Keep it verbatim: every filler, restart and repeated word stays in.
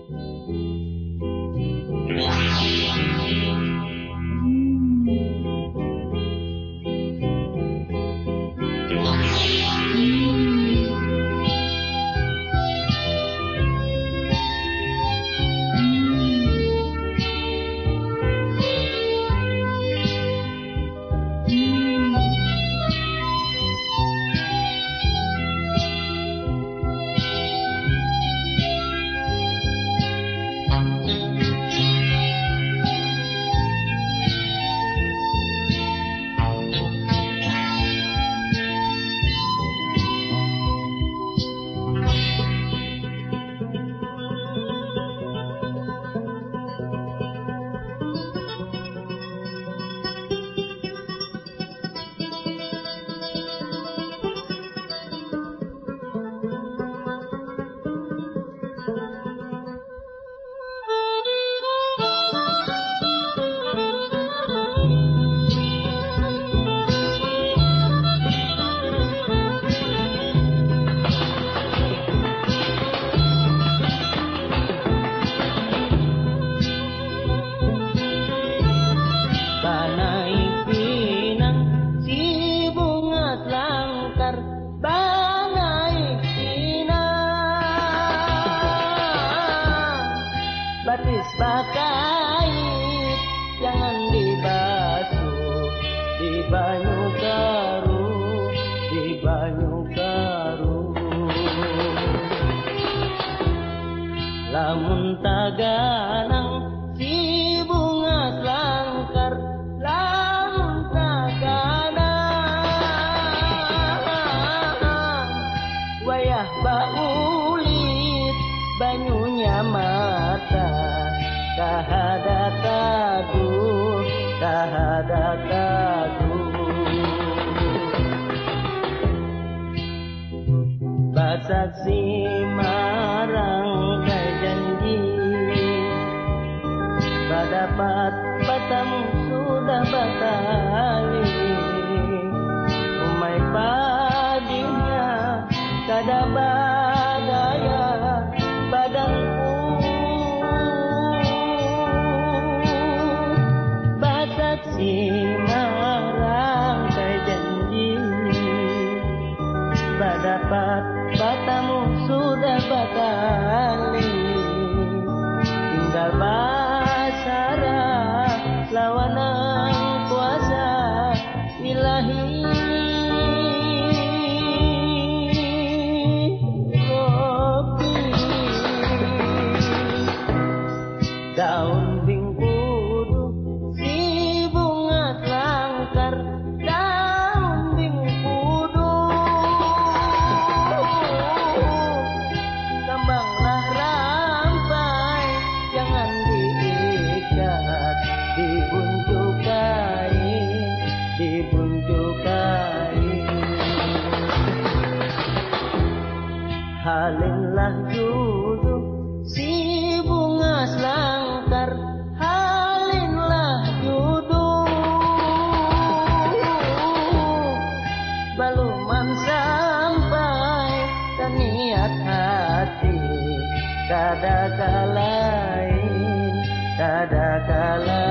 batis bakait jangan dibasuh di banyu karu, di banyu karu. Lamun taganang si bunga selangkar, lamun taganang wayah baulit banyunya mata, kahada kaduh, kahada kaduh. Basaksi marang kai janji, badapat batamu sudah batali. Umay padinya kada badaya badanku, basaksi marang kai janji, badapat batamu sudah batali. Tinggal basarah lawanan kuasa ilahi. Daun bingkudu si bunga selangkar, daun bingkudu kembanglah rampai jangan diikat, dibunjuk kain, dibunjuk kain. Halinlah juduk si bunga selangkar, halinlah juduk baluman sampai dan niat hati, kada kalain, kada kalain.